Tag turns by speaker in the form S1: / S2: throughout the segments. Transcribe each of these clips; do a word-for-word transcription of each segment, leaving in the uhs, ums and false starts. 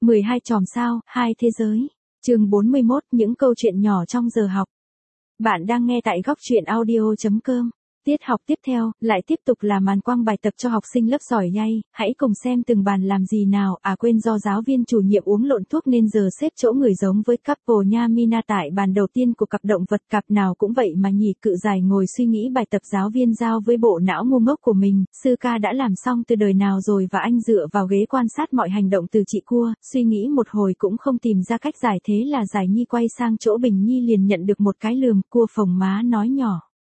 S1: mười hai chòm sao, hai thế giới. Chương bốn mươi mốt, những câu chuyện nhỏ trong giờ học. Bạn đang nghe tại góc truyện audio chấm com. Tiết học tiếp theo, lại tiếp tục là màn quăng bài tập cho học sinh lớp giỏi nhây, hãy cùng xem từng bàn làm gì nào, à quên do giáo viên chủ nhiệm uống lộn thuốc nên giờ xếp chỗ người giống với couple nha Mina tại bàn đầu tiên của cặp động vật, cặp nào cũng vậy mà nhỉ. Cự giải ngồi suy nghĩ bài tập giáo viên giao với bộ não ngu ngốc của mình, sư ca đã làm xong từ đời nào rồi và anh dựa vào ghế quan sát mọi hành động từ chị cua, suy nghĩ một hồi cũng không tìm ra cách giải, thế là giải nhi quay sang chỗ Bình Nhi liền nhận được một cái lườm, cua phồng má nói nhỏ.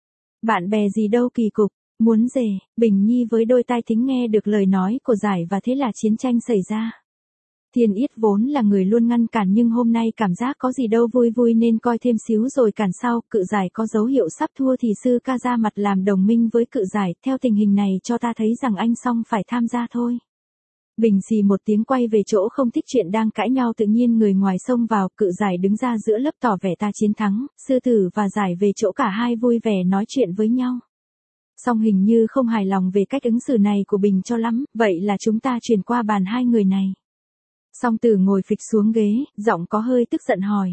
S1: Bạn bè gì đâu kỳ cục, muốn rể. Bình Nhi với đôi tai thính nghe được lời nói của giải và thế là chiến tranh xảy ra. Thiên Yết vốn là người luôn ngăn cản nhưng hôm nay cảm giác có gì đâu vui vui nên coi thêm xíu rồi cản sau. Cự giải có dấu hiệu sắp thua thì sư ca ra mặt làm đồng minh với cự giải, theo tình hình này cho ta thấy rằng anh xong phải tham gia thôi. Bình xì một tiếng quay về chỗ không thích chuyện đang cãi nhau, tự nhiên người ngoài xông vào, cự giải đứng ra giữa lớp tỏ vẻ ta chiến thắng, sư tử và giải về chỗ cả hai vui vẻ nói chuyện với nhau. Song hình như không hài lòng về cách ứng xử này của Bình cho lắm, vậy là chúng ta chuyển qua bàn hai người này. Song tử ngồi phịch xuống ghế, giọng có hơi tức giận hỏi.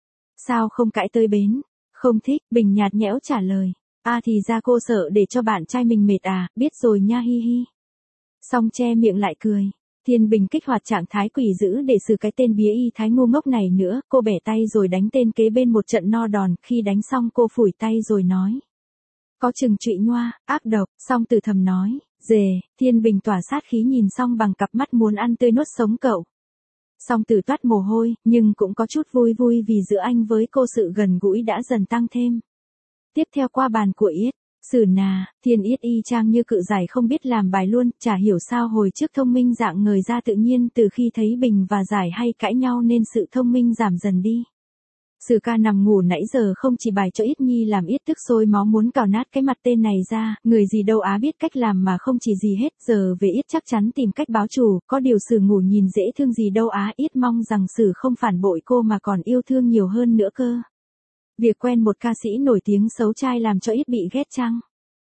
S1: Sao không cãi tới bến? Không thích, Bình nhạt nhẽo trả lời. À thì ra cô sợ để cho bạn trai mình mệt à, biết rồi nha hi hi. Song che miệng lại cười. Thiên Bình kích hoạt trạng thái quỷ dữ để xử cái tên bía y thái ngu ngốc này nữa, cô bẻ tay rồi đánh tên kế bên một trận no đòn, khi đánh xong cô phủi tay rồi nói. Có chừng trụy nhoa, ác độc, Song từ thầm nói, dề. Thiên Bình tỏa sát khí nhìn Song bằng cặp mắt muốn ăn tươi nuốt sống cậu. Song từ toát mồ hôi, nhưng cũng có chút vui vui vì giữa anh với cô sự gần gũi đã dần tăng thêm. Tiếp theo qua bàn của Yết. Sử nà, Thiên Yết y chang như cự giải không biết làm bài luôn, chả hiểu sao hồi trước thông minh dạng ngời ra tự nhiên từ khi thấy Bình và giải hay cãi nhau nên sự thông minh giảm dần đi. Sử ca nằm ngủ nãy giờ không chỉ bài cho Yết Nhi làm Yết tức sôi máu muốn cào nát cái mặt tên này ra, người gì đâu á biết cách làm mà không chỉ gì hết, giờ về Yết chắc chắn tìm cách báo thù, có điều Sử ngủ nhìn dễ thương gì đâu á, Yết mong rằng Sử không phản bội cô mà còn yêu thương nhiều hơn nữa cơ. Việc quen một ca sĩ nổi tiếng xấu trai làm cho Yết bị ghét chăng?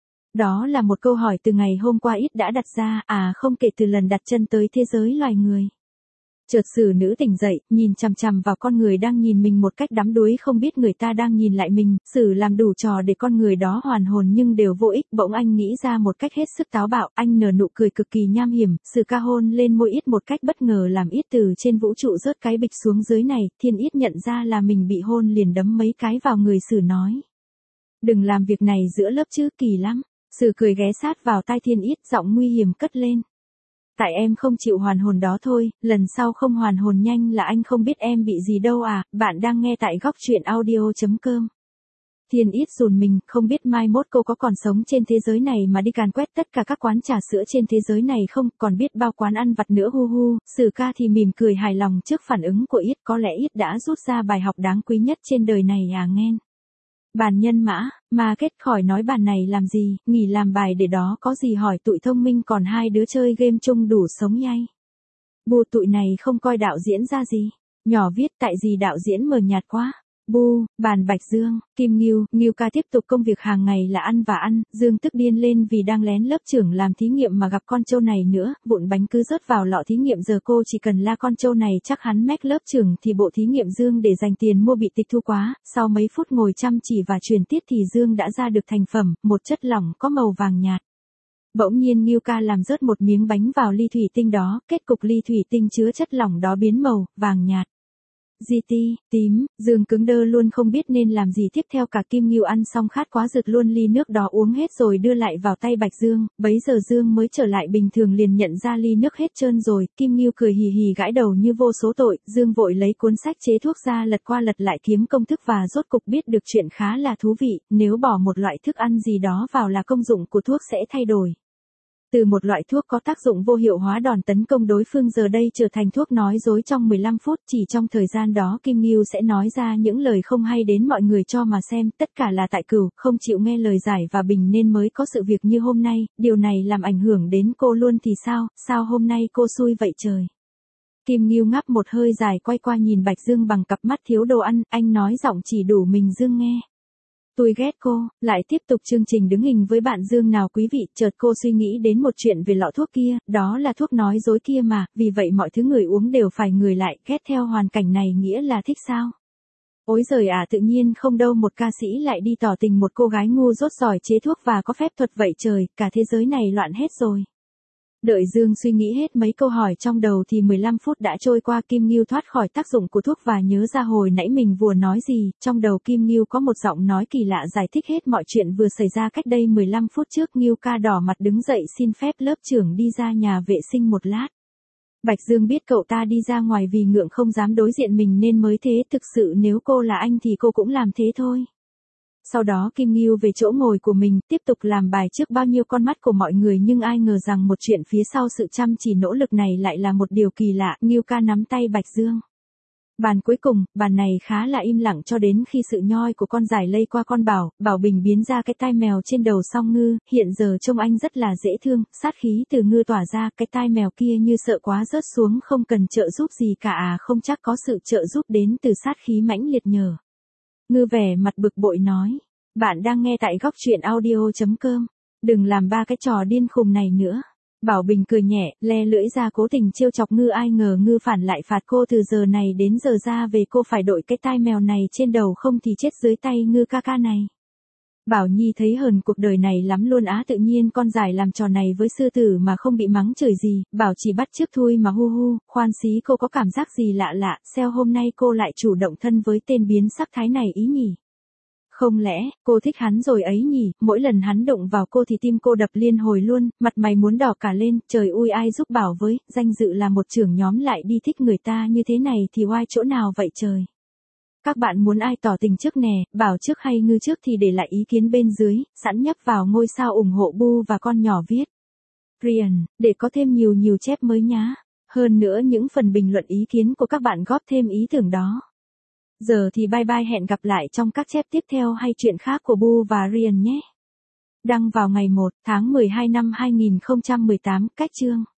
S1: Đó là một câu hỏi từ ngày hôm qua Yết đã đặt ra, à không kể từ lần đặt chân tới thế giới loài người. Chợt Sử nữ tỉnh dậy, nhìn chằm chằm vào con người đang nhìn mình một cách đắm đuối không biết người ta đang nhìn lại mình, Sử làm đủ trò để con người đó hoàn hồn nhưng đều vô ích, bỗng anh nghĩ ra một cách hết sức táo bạo, anh nở nụ cười cực kỳ nham hiểm, Sử ca hôn lên môi Yết một cách bất ngờ làm Yết từ trên vũ trụ rớt cái bịch xuống dưới này, Thiên Yết nhận ra là mình bị hôn liền đấm mấy cái vào người Sử nói. Đừng làm việc này giữa lớp chứ, kỳ lắm. Sử cười ghé sát vào tai Thiên Yết, giọng nguy hiểm cất lên. Tại em không chịu hoàn hồn đó thôi, lần sau không hoàn hồn nhanh là anh không biết em bị gì đâu à, bạn đang nghe tại góc truyện audio chấm com. Thiên Yết rùn mình, không biết mai mốt cô có còn sống trên thế giới này mà đi càn quét tất cả các quán trà sữa trên thế giới này không, còn biết bao quán ăn vặt nữa hu hu. Sử ca thì mỉm cười hài lòng trước phản ứng của Yết, có lẽ Yết đã rút ra bài học đáng quý nhất trên đời này à nghen. Bàn nhân mã, mà kết khỏi nói bàn này làm gì, nghỉ làm bài để đó có gì hỏi tụi thông minh còn hai đứa chơi game chung đủ sống nhây. Bu tụi này không coi đạo diễn ra gì, nhỏ viết tại gì đạo diễn mờ nhạt quá. Bu, bàn Bạch Dương, Kim Ngưu, Ngưu ca tiếp tục công việc hàng ngày là ăn và ăn, Dương tức điên lên vì đang lén lớp trưởng làm thí nghiệm mà gặp con trâu này nữa, vụn bánh cứ rớt vào lọ thí nghiệm giờ cô chỉ cần la con trâu này chắc hắn mách lớp trưởng thì bộ thí nghiệm Dương để dành tiền mua bị tịch thu quá, sau mấy phút ngồi chăm chỉ và truyền tiết thì Dương đã ra được thành phẩm, một chất lỏng có màu vàng nhạt. Bỗng nhiên Ngưu ca làm rớt một miếng bánh vào ly thủy tinh đó, kết cục ly thủy tinh chứa chất lỏng đó biến màu, vàng nhạt. Di ti, tím, Dương cứng đơ luôn không biết nên làm gì tiếp theo cả Kim Ngưu ăn xong khát quá rực luôn ly nước đó uống hết rồi đưa lại vào tay Bạch Dương, bấy giờ Dương mới trở lại bình thường liền nhận ra ly nước hết trơn rồi, Kim Ngưu cười hì hì gãi đầu như vô số tội, Dương vội lấy cuốn sách chế thuốc ra lật qua lật lại kiếm công thức và rốt cục biết được chuyện khá là thú vị, nếu bỏ một loại thức ăn gì đó vào là công dụng của thuốc sẽ thay đổi. Từ một loại thuốc có tác dụng vô hiệu hóa đòn tấn công đối phương giờ đây trở thành thuốc nói dối trong mười lăm phút, chỉ trong thời gian đó Kim Ngưu sẽ nói ra những lời không hay đến mọi người cho mà xem, tất cả là tại Cửu, không chịu nghe lời giải và Bình nên mới có sự việc như hôm nay, điều này làm ảnh hưởng đến cô luôn thì sao, sao hôm nay cô xui vậy trời. Kim Ngưu ngáp một hơi dài quay qua nhìn Bạch Dương bằng cặp mắt thiếu đồ ăn, anh nói giọng chỉ đủ mình Dương nghe. Tôi ghét cô, lại tiếp tục chương trình đứng hình với bạn Dương nào quý vị, chợt cô suy nghĩ đến một chuyện về lọ thuốc kia, đó là thuốc nói dối kia mà, vì vậy mọi thứ người uống đều phải ngửi lại, ghét theo hoàn cảnh này nghĩa là thích sao? Ối giời à, tự nhiên không đâu một ca sĩ lại đi tỏ tình một cô gái ngu dốt giỏi chế thuốc và có phép thuật vậy trời, cả thế giới này loạn hết rồi. Đợi Dương suy nghĩ hết mấy câu hỏi trong đầu thì mười lăm phút đã trôi qua. Kim Ngưu thoát khỏi tác dụng của thuốc và nhớ ra hồi nãy mình vừa nói gì, trong đầu Kim Ngưu có một giọng nói kỳ lạ giải thích hết mọi chuyện vừa xảy ra cách đây mười lăm phút trước. Ngưu ca đỏ mặt đứng dậy xin phép lớp trưởng đi ra nhà vệ sinh một lát. Bạch Dương biết cậu ta đi ra ngoài vì ngượng không dám đối diện mình nên mới thế, thực sự nếu cô là anh thì cô cũng làm thế thôi. Sau đó Kim Ngưu về chỗ ngồi của mình, tiếp tục làm bài trước bao nhiêu con mắt của mọi người, nhưng ai ngờ rằng một chuyện phía sau sự chăm chỉ nỗ lực này lại là một điều kỳ lạ. Ngưu ca nắm tay Bạch Dương. Bàn cuối cùng, bàn này khá là im lặng cho đến khi sự nhoi của con giải lây qua con Bảo, Bảo Bình biến ra cái tai mèo trên đầu Song Ngư, hiện giờ trông anh rất là dễ thương, sát khí từ Ngư tỏa ra, cái tai mèo kia như sợ quá rớt xuống không cần trợ giúp gì cả à, không chắc có sự trợ giúp đến từ sát khí mãnh liệt nhờ. Ngư vẻ mặt bực bội nói, bạn đang nghe tại góc truyện audio chấm com, đừng làm ba cái trò điên khùng này nữa. Bảo Bình cười nhẹ, le lưỡi ra cố tình trêu chọc Ngư, ai ngờ Ngư phản lại phạt cô, từ giờ này đến giờ ra về cô phải đội cái tai mèo này trên đầu không thì chết dưới tay Ngư ca ca này. Bảo Nhi thấy hờn cuộc đời này lắm luôn á, tự nhiên con giải làm trò này với sư tử mà không bị mắng chửi gì, Bảo chỉ bắt chước thôi mà hu hu, khoan xí cô có cảm giác gì lạ lạ, sao hôm nay cô lại chủ động thân với tên biến sắc thái này ý nhỉ? Không lẽ, cô thích hắn rồi ấy nhỉ, mỗi lần hắn động vào cô thì tim cô đập liên hồi luôn, mặt mày muốn đỏ cả lên, trời ui ai giúp Bảo với, danh dự là một trưởng nhóm lại đi thích người ta như thế này thì oai chỗ nào vậy trời. Các bạn muốn ai tỏ tình trước nè, Bảo trước hay Ngư trước thì để lại ý kiến bên dưới, sẵn nhấp vào ngôi sao ủng hộ Bu và con nhỏ viết. Ryan, để có thêm nhiều nhiều chép mới nhá. Hơn nữa những phần bình luận ý kiến của các bạn góp thêm ý tưởng đó. Giờ thì bye bye, hẹn gặp lại trong các chép tiếp theo hay chuyện khác của Bu và Ryan nhé. Đăng vào ngày một tháng mười hai năm hai nghìn không trăm mười tám, cách chương.